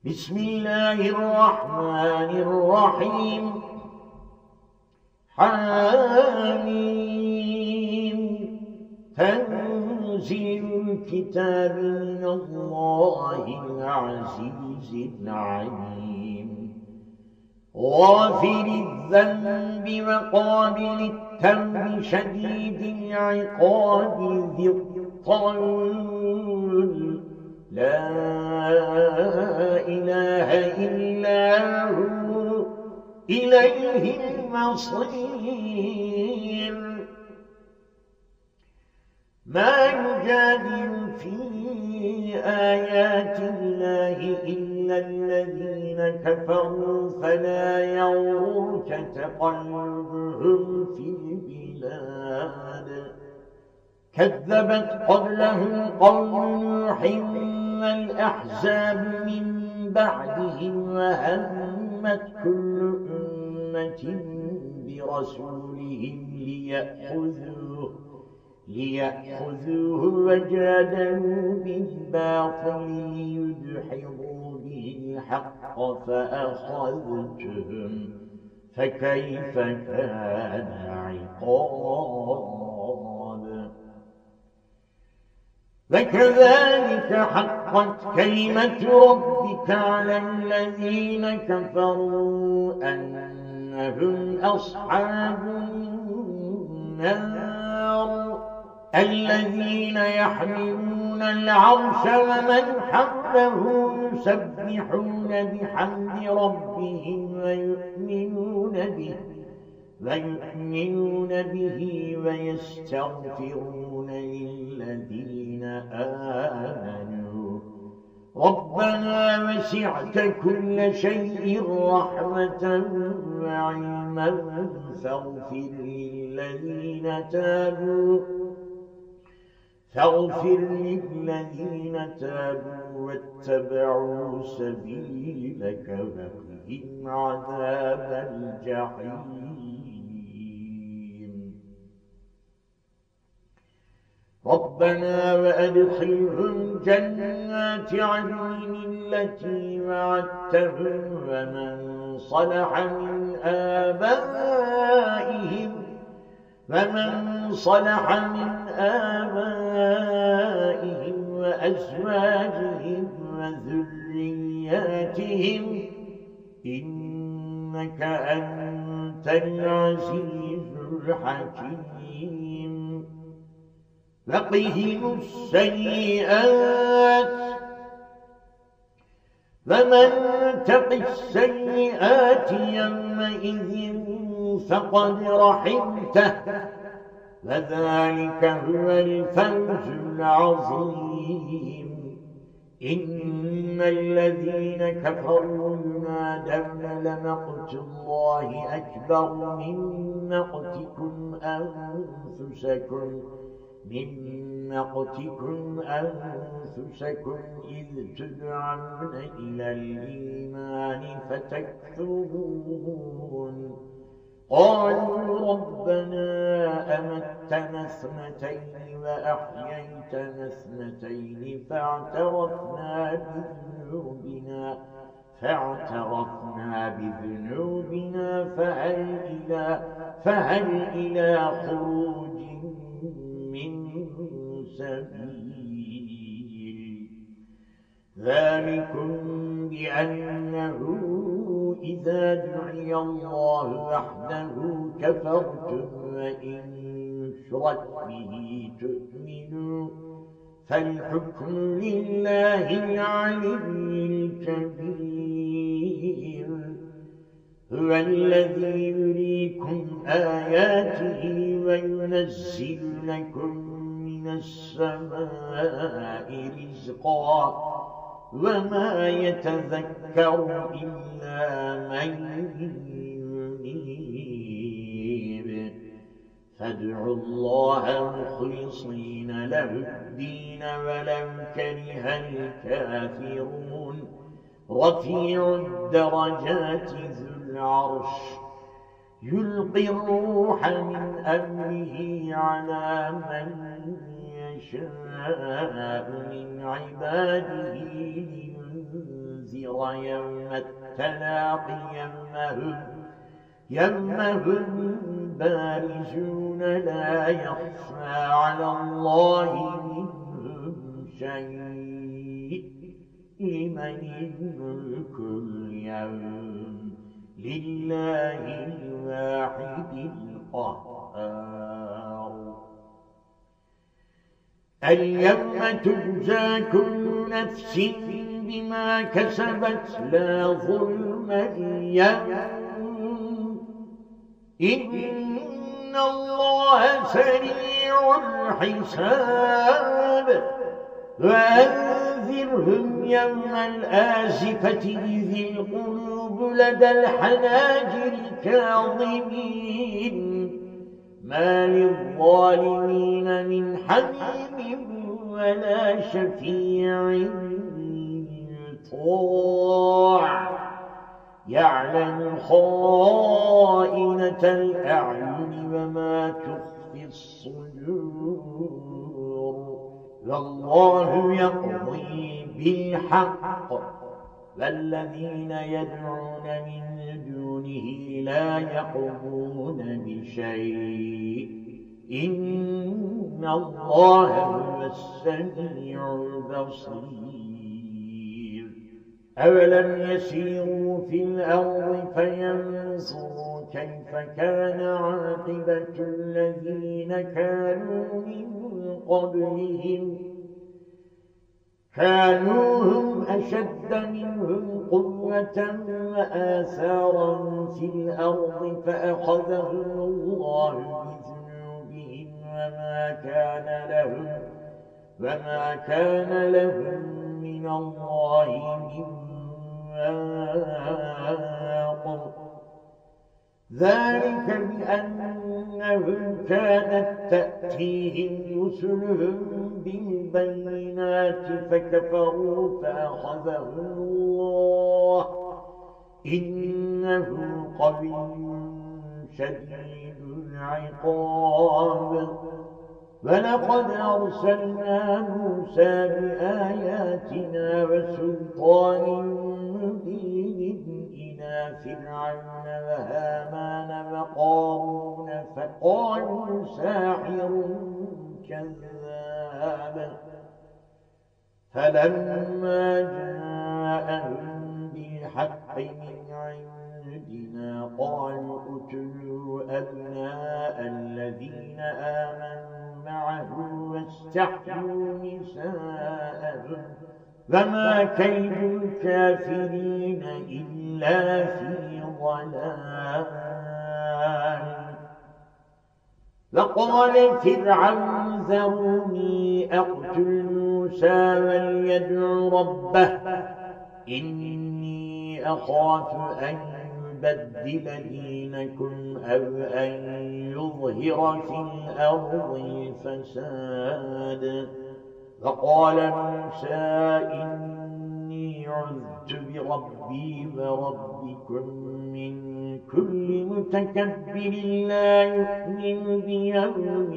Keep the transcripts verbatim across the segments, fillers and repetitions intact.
بسم الله الرحمن الرحيم. حميم. تنزيل الكتاب من الله العزيز العليم، غافر الذنب وقابل التوب شديد العقاب ذي الطول، لا إله إلا هو إليه المصير. ما يجادل في آيات الله إلا الذين كفروا، فلا يغرك تقلبهم في البلاد. كذبت قبلهم قوم نوح والأحزاب من بعدهم، وهمت كل أمة برسولهم ليأخذوه ليأخذوه وجادلوا بالباطل ليدحضوا به الحق فأخذتهم، فكيف كان عقاب. وكذلك حقت كلمة ربك على الذين كفروا أنهم أصحاب النار، الذين يحملون العرش ومن حوله يسبحون بحمد ربهم ويؤمنون به ويؤمنون به ويستغفرون للذين آمنوا ربنا وسعت كل شيء رحمة وعلما فاغفر للذين تابوا فاغفر للذين تابوا واتبعوا سبيلك وقهم عذاب الجحيم. ربنا وأدخلهم جنات عدن التي وعدتهم ومن صلح من آبائهم ومن صلح من آبائهم وأزواجهم وذرياتهم إنك أنت العزيز الحكيم. وقهم السيئات ومن تق السيئات يومئذ فقد رحمته، وذلك هو الفوز العظيم. إن الذين كفروا ينادون لمقت الله أكبر من مقتكم أنفسكم من مقتكم أنفسكم إذ تدعون إلى الإيمان فتكفرون. قالوا ربنا أمتنا اثنتين وأحييتنا اثنتين فاعترفنا بذنوبنا فاعترفنا بذنوبنا فهل إلى فهل إلى خروج من سبيل. ذلكم بأنه إذا دعي الله وحده كفرتم وإن يشرك به تؤمنوا، فالحكم لله العلي الكبير. هو الذي يريكم آياته وينزل لكم من السماء رزقا، وما يتذكر إلا من ينيب. فادعوا الله مخلصين له الدين ولو كره الكافرون. رفيع الدرجات ذو العرش يلقي الروح من أمره على من يشاء من عباده لينذر النذير يوم التلاق يومهم يومهم بارزون لا يخفى على الله منهم شيء لمن الملك اليوم لله الواحد القهار اليوم تجزى كل نفس بما كسبت لا ظلم اليوم إن الله سريع الحساب وأنذرهم يوم الآزفة إذ القلوب لدى الحناجر كاظمين ما للظالمين من حميم ولا شفيع يطاع يعلم خائنة الأعين وما تخفي الصدور والله يقضي بالحق والذين يدعون من دونه لا يقضون بشيء إن الله هو السميع البصير أولم يسيروا في الأرض فينظروا كيف كان عاقبة الذين كانوا من قبلهم كانوا هم أشد منهم قوة وآثارا في الأرض فأخذهم الله بذنوبهم وما كان لهم وما كان لهم من الله من واق ذلك بأنهم كانت تأتيهم رسلهم بالبينات فكفروا فأخذهم الله إنه قوي شديد العقاب ولقد أرسلنا موسى بآياتنا وسلطان مبين إلى فرعون وهامان وقارون فقالوا ساحر كذاب فلما جاءهم بالحق من عندنا قالوا اقتلوا أبناء الذين آمنوا معه واستحيوا نساءهم وما كيد الكافرين إلا في ضلال وقال فرعون ذروني أقتل موسى وليدع ربه إني أخاف أن يبدل دينكم أو أن يظهر في الأرض الفساد فقال موسى إني عذت بربي وربكم من كل متكبر لا يؤمن بيوم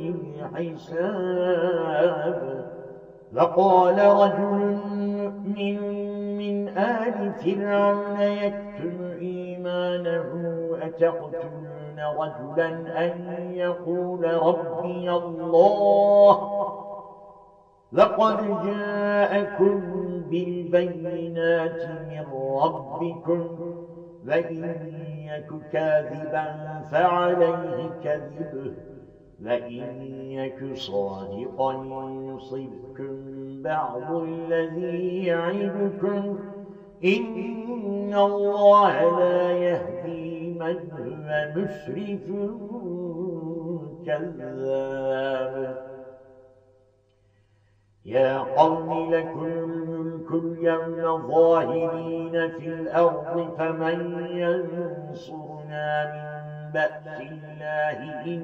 الحساب فقال رجل مؤمن من آل فرعون يكتم إيمانه أتقتلون رجلا أن يقول ربي الله لقد جاءكم بالبينات من ربكم وإن يك كاذبا فعليه كذبه وإن يك صادقا يصبكم بعض الذي يعدكم إن الله لا يهدي من هو مسرف كذاب يا قوم لكم الملك اليوم ظاهرين في الأرض فمن ينصرنا من بأس الله إن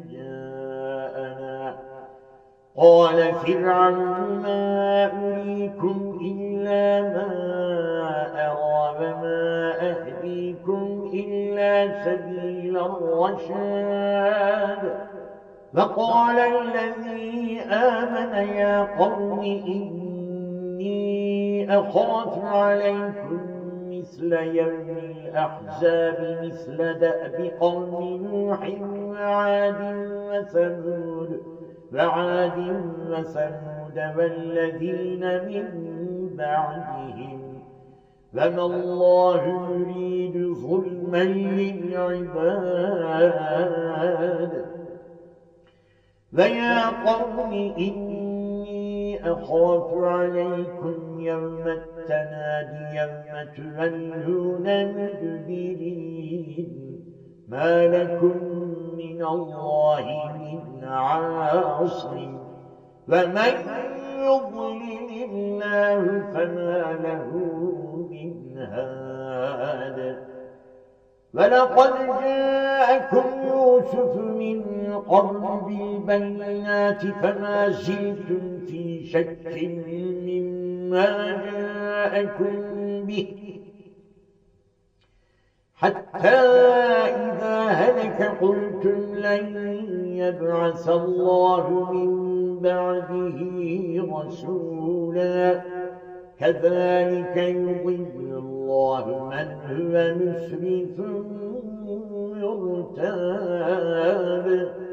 جاءنا قال فرعون ما أريكم إلا ما أرى وما أهديكم إلا سبيل الرشاد فقال الذي آمن يا قوم إني أخاف عليكم مثل يوم الأحزاب مثل دأب قوم نوح وعاد وثمود وعاد وثمود والذين من بعدهم وما الله يريد ظلما للعباد ويا قوم إني أخاف عليكم يوم التنادي يوم تولون مدبرين ما لكم من الله من عاصم ومن يضلل الله فما له من هاد ولقد جاءكم يوسف من قبل بالبينات فما زلتم في شك مما جاءكم به حتى إذا هلك قلتم لن يبعث الله من بعده رسولا كذلك يضل الله من هو مسرف مرتاب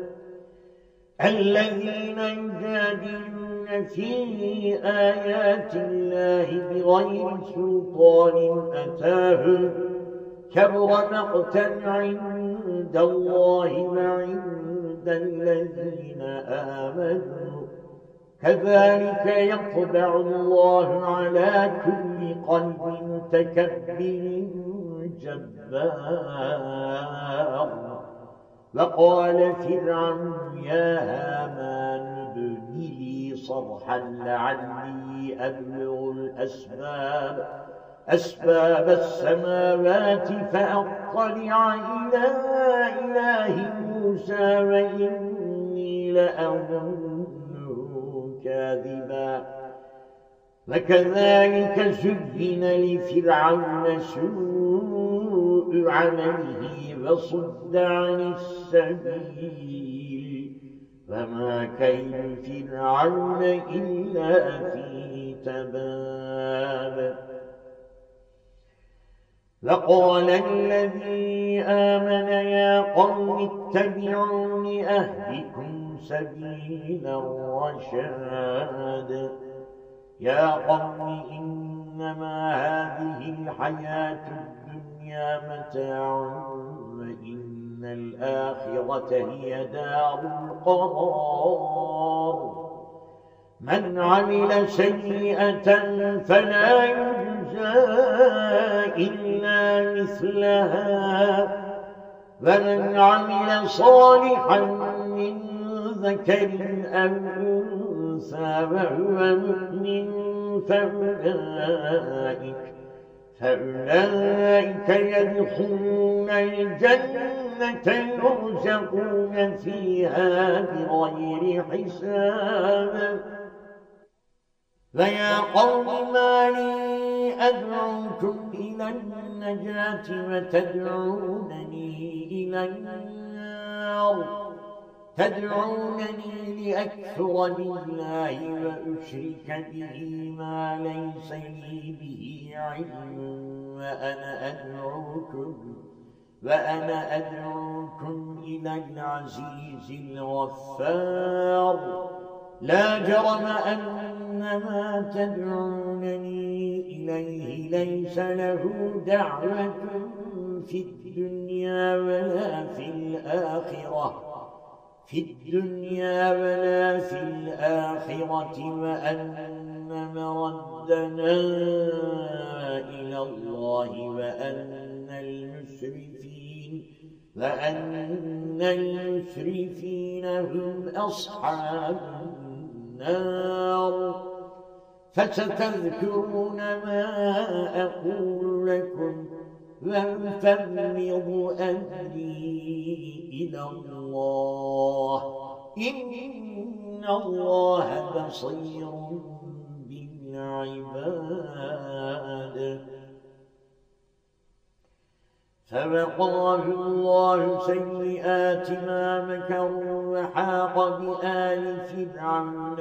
الذين يجادلون في آيات الله بغير سلطان أتاهم كبر مقتا عند الله وعند الذين آمنوا كذلك يطبع الله على كل قلب متكبر جبار وقال فرعون يا هامان ابن لي صرحا لعلي أبلغ الأسباب أسباب السماوات فأطلع إلى إله موسى وإني لأظنه كاذبا وكذلك زين لفرعون سوء عمله وصد عن السبيل فما كيد فرعون إلا في تباب وقال الذي آمن يا قوم اتبعون أهدكم سبيل الرشاد يا قوم إنما هذه الحياة الدنيا متاع وإن الآخرة هي دار القرار من عمل سيئة فلا يجزى إلا مثلها ومن عمل صالحا من ذكر أو أنثى وهو مؤمن فأولئك فأولئك يدخلون الجنة يرزقون فيها بغير حساب ويا قوم ما لي أدعوكم إلى النجاة وتدعونني إلى النار تدعونني لأكفر بالله وأشرك به ما ليس لي به علم وأنا أدعوكم وأنا أدعوكم إلى العزيز الغفار لا جرم أن ما تدعونني إليه ليس له دعوة في الدنيا ولا في الآخرة في الدنيا ولا في الآخرة وأن مردنا إلى الله وأن المسرفين وأن المسرفين هم أصحاب النار فستذكرون ما أقول لكم وأفوض أمري إلى الله إن الله بصير بالعباد فوقاه الله سيئات ما مكروا وحاق بآل فرعون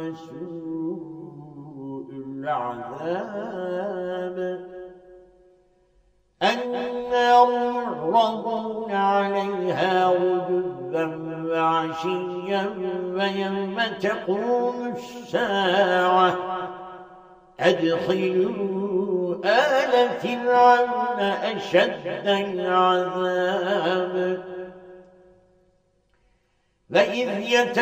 سوء العذاب النار يعرضون عليها غدوا وعشيا ويوم تقوم الساعة أدخلوا آل فرعون أشد العذاب وإذ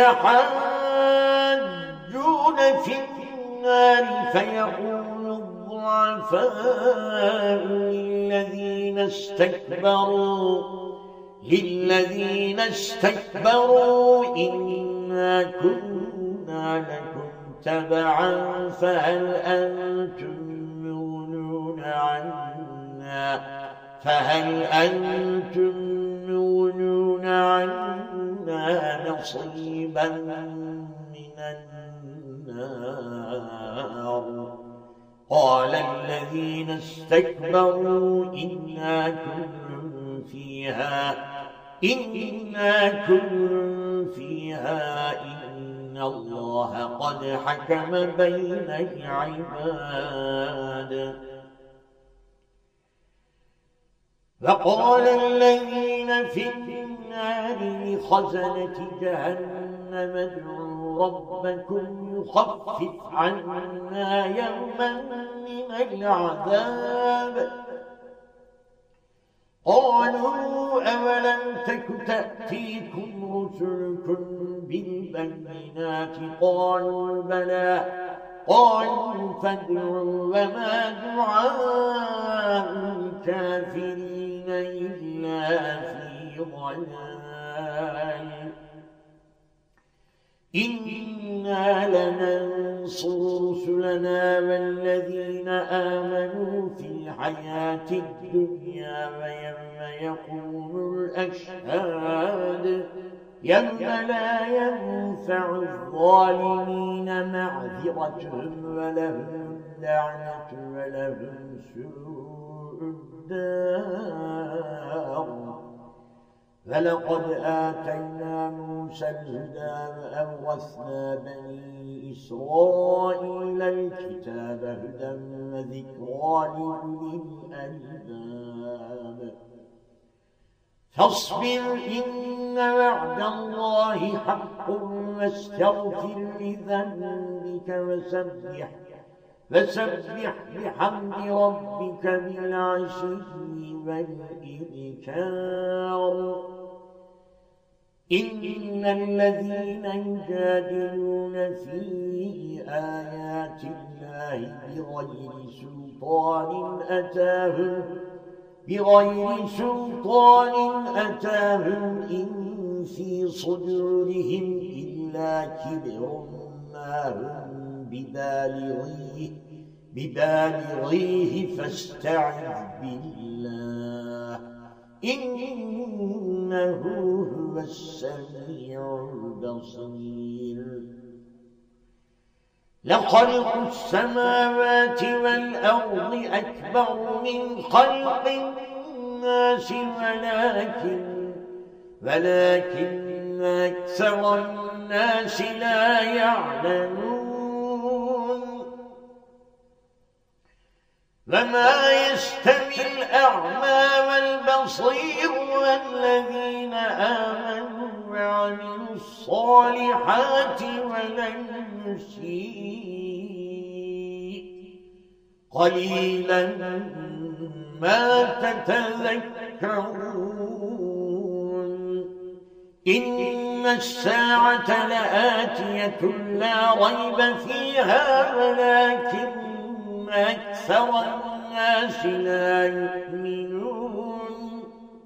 يتحاجون في النار فيقول الضعفاء للذين استكبروا للذين استكبروا إنا كنا لكم تبعا فهل أنتم مغنون عنا فهل أنتم مغنون عنا نصيبا من النار قال الذين استكبروا إنا كل فيها إنا كل فيها إن الله قد حكم بين العباد فقال الذين في النار لخزنة جهنم ادعوا ربكم يخفف عنا يوما من العذاب قالوا أولم تك تأتيكم رسلكم بالبينات قالوا بلى قالوا فادعوا وما دعاء الكافرين إلا في ضلال إنا لننصر رسلنا والذين آمنوا في الحياة الدنيا ويوم يقوم الأشهاد يوم لا ينفع الظالمين معذرتهم ولهم اللعنة ولهم سوء الدار فلقد آتينا موسى الهدى وأورثنا بني إسرائيل الكتاب هدى وذكرى لأولي الألباب فاصبر إن وعد الله حق واستغفر لذنبك وسبح فسبح بحمد ربك بالعشي والإبكار إن الذين يجادلون في آيات الله بغير سلطان أتاهم بغير سلطان أتاهم إن في صدورهم إلا كبر ما هم ببالغيه ببالغيه فاستعذ بالله إنه هو السميع البصير لخلق السماوات والأرض أكبر من خلق الناس ولكن ولكن أكثر الناس لا يعلمون وما يستوي الأعمى والبصير والذين آمنوا وعملوا الصالحات ولن يسيء قليلا ما تتذكرون إن الساعة لآتية لا ريب فيها ولكن أكثر الناس لا يؤمنون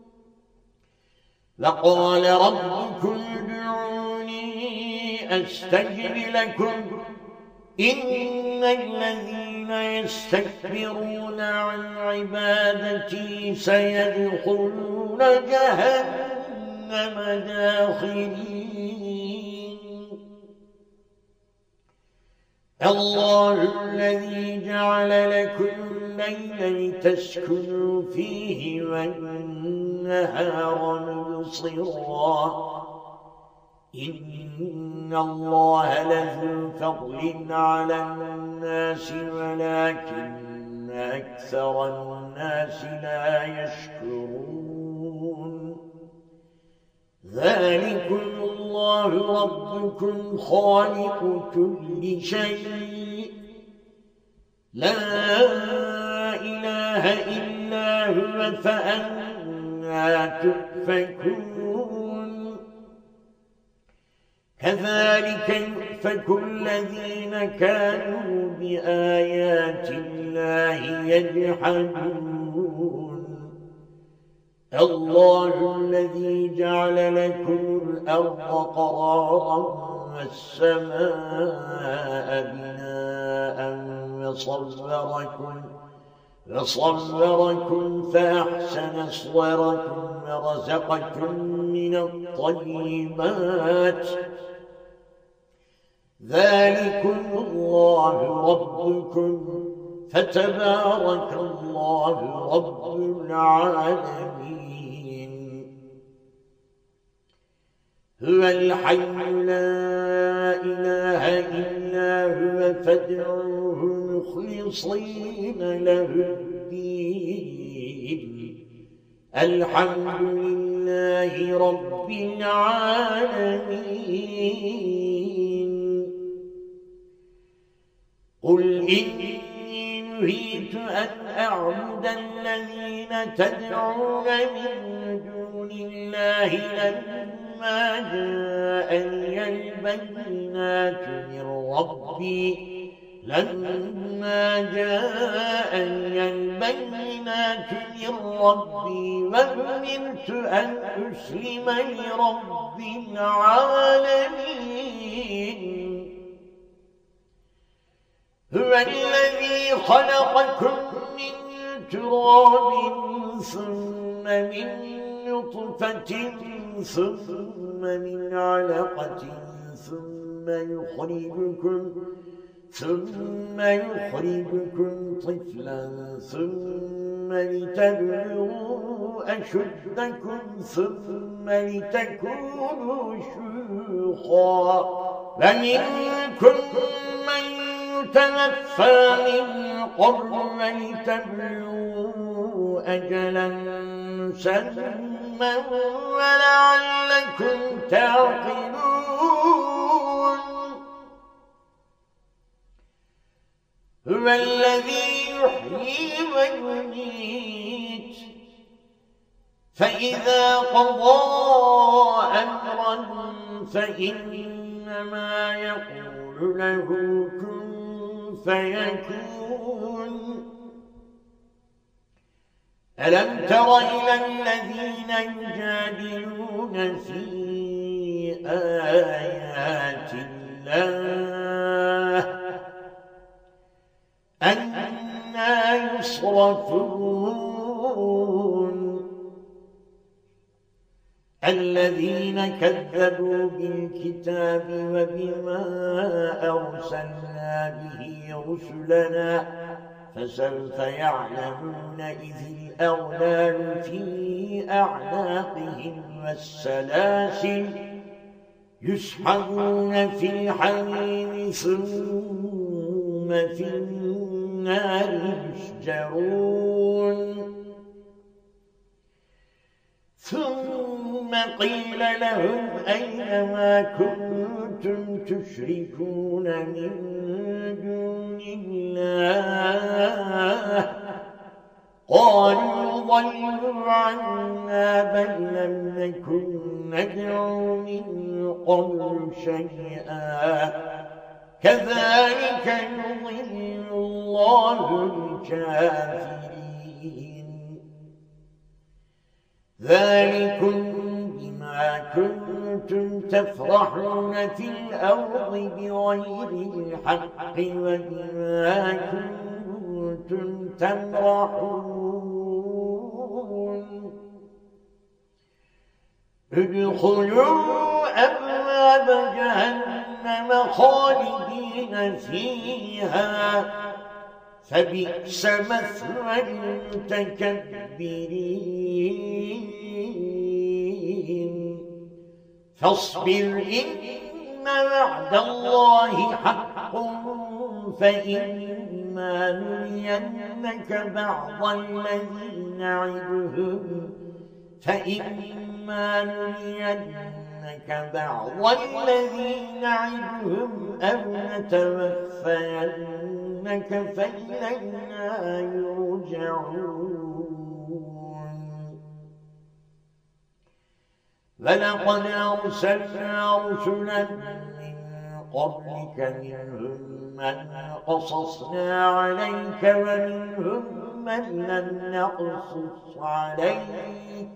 وقال ربكم ادعوني أستجب لكم إن الذين يستكبرون عن عبادتي سيدخلون جهنم داخرين الله الذي جعل لكم الليل لتسكنوا فيه والنهار مبصرا إن الله لذو فضل على الناس ولكن أكثر الناس لا يشكرون ذلكم الله ربكم خالق كل شيء لا إله إلا هو فأنى تؤفكون كذلك يؤفك الذين كانوا بآيات الله يجحدون الله الذي جعل لكم الأرض قرارا والسماء بناء وصوركم وصوركم فأحسن صوركم ورزقكم من الطيبات ذلكم الله ربكم فتبارك الله رب العالمين هو الحي لا إله إلا هو فادعوه مخلصين له الدين الحمد لله رب العالمين قل إني نهيت أن أعبد الذين تدعون من دون الله لما جاءني البينات من ربي لما جاءني البينات من ربي وأمرت أن أسلم لرب العالمين هو الذي خلقكم من تراب ثم من نطفة ثم من علقة ثم يخرجكم ثم يخرجكم طفلا ثم لتبلغوا أشدكم ثم لتكونوا شيوخا ومنكم من يتوفى من قبل ولتبلغوا أجلا مسمى ولعلكم تعقلون هو الذي يحيي ويميت فإذا قضى أمرا فإنما يقول له كن فيكون ألم تر إلى الذين يجادلون في آيات الله أنى يصرفون الذين كذبوا بالكتاب وبما أرسلنا به رسلنا فسوف يعلمون إذ الأغلال في أعناقهم والسلاسل يسحبون في الحميم ثم في النار يسجرون ثم قيل لهم أين ما كنتم تشركون من دون الله قالوا ضلوا عنا بل لم نكن ندعو من قبل شيئا كذلك يضل الله الكافرين ذلكم بما كنتم تفرحون في الأرض بغير الحق وبما كنتم تمرحون ادخلوا أبواب جهنم خالدين فيها فبئس مثوى المتكبرين فاصبر إن وعد الله حق فإن فإما نرينك بعض الذي نعدهم فإما نرينك بعض الذي نعدهم أو نتوفينك فإلينا يرجعون. ولقد أرسلنا رسلا من قبلك منهم من قصصنا عليك ومنهم من لم نقصص عليك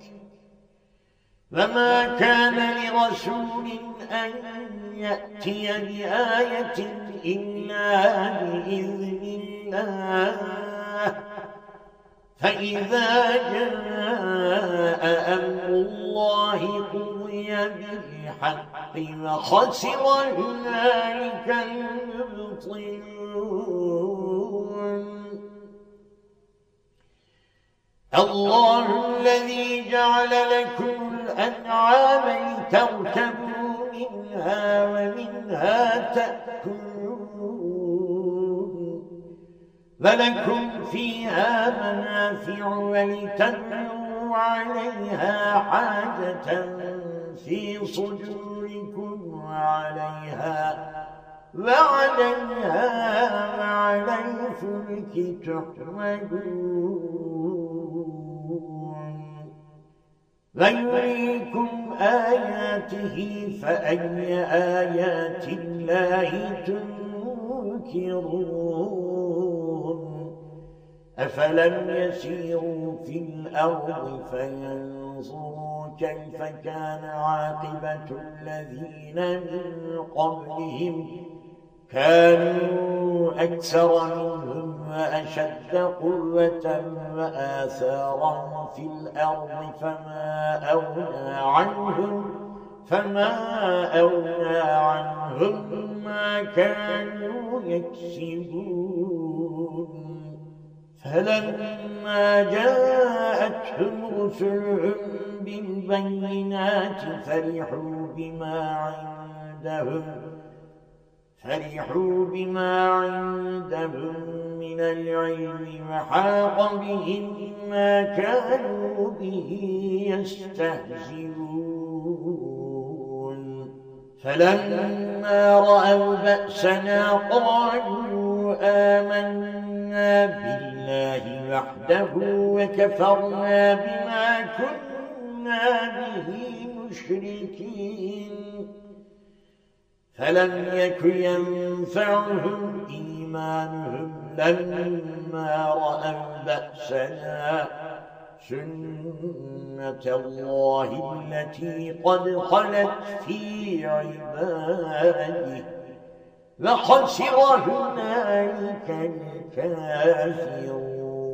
وما كان لرسول أن يأتي بآية إلا بإذن الله فإذا جاء أمر الله قضي بالحق وخسر هنالك المبطلون. الله الذي جعل لكم الأنعام لتركبوا منها ومنها تأكلون ولكم فيها منافع ولتبلغوا عليها حاجة في صدوركم وعليها وعليها وعلى الفلك تحملون. ويريكم آياته فأي آيات الله تنكرون. أفلم يسيروا في الأرض فينظروا كيف كان عاقبة الذين من قبلهم كانوا أكثر منهم وأشد قوة وآثارا في الأرض فما أغنى عنهم فما أغنى عنهم ما كانوا يكسبون. فلما جاءتهم رسلهم بالبينات فرحوا بما عندهم فرحوا بما عندهم من العلم وحاق بهم ما كانوا به يستهزئون. فلما رأوا بأسنا قالوا آمنا بالله وحده وكفرنا بما كنا به مشركين. فلم يك ينفعهم إيمانهم لما رأوا بأسنا سنة الله التي قد خلت في عباده وخسر هنالك الكافرون.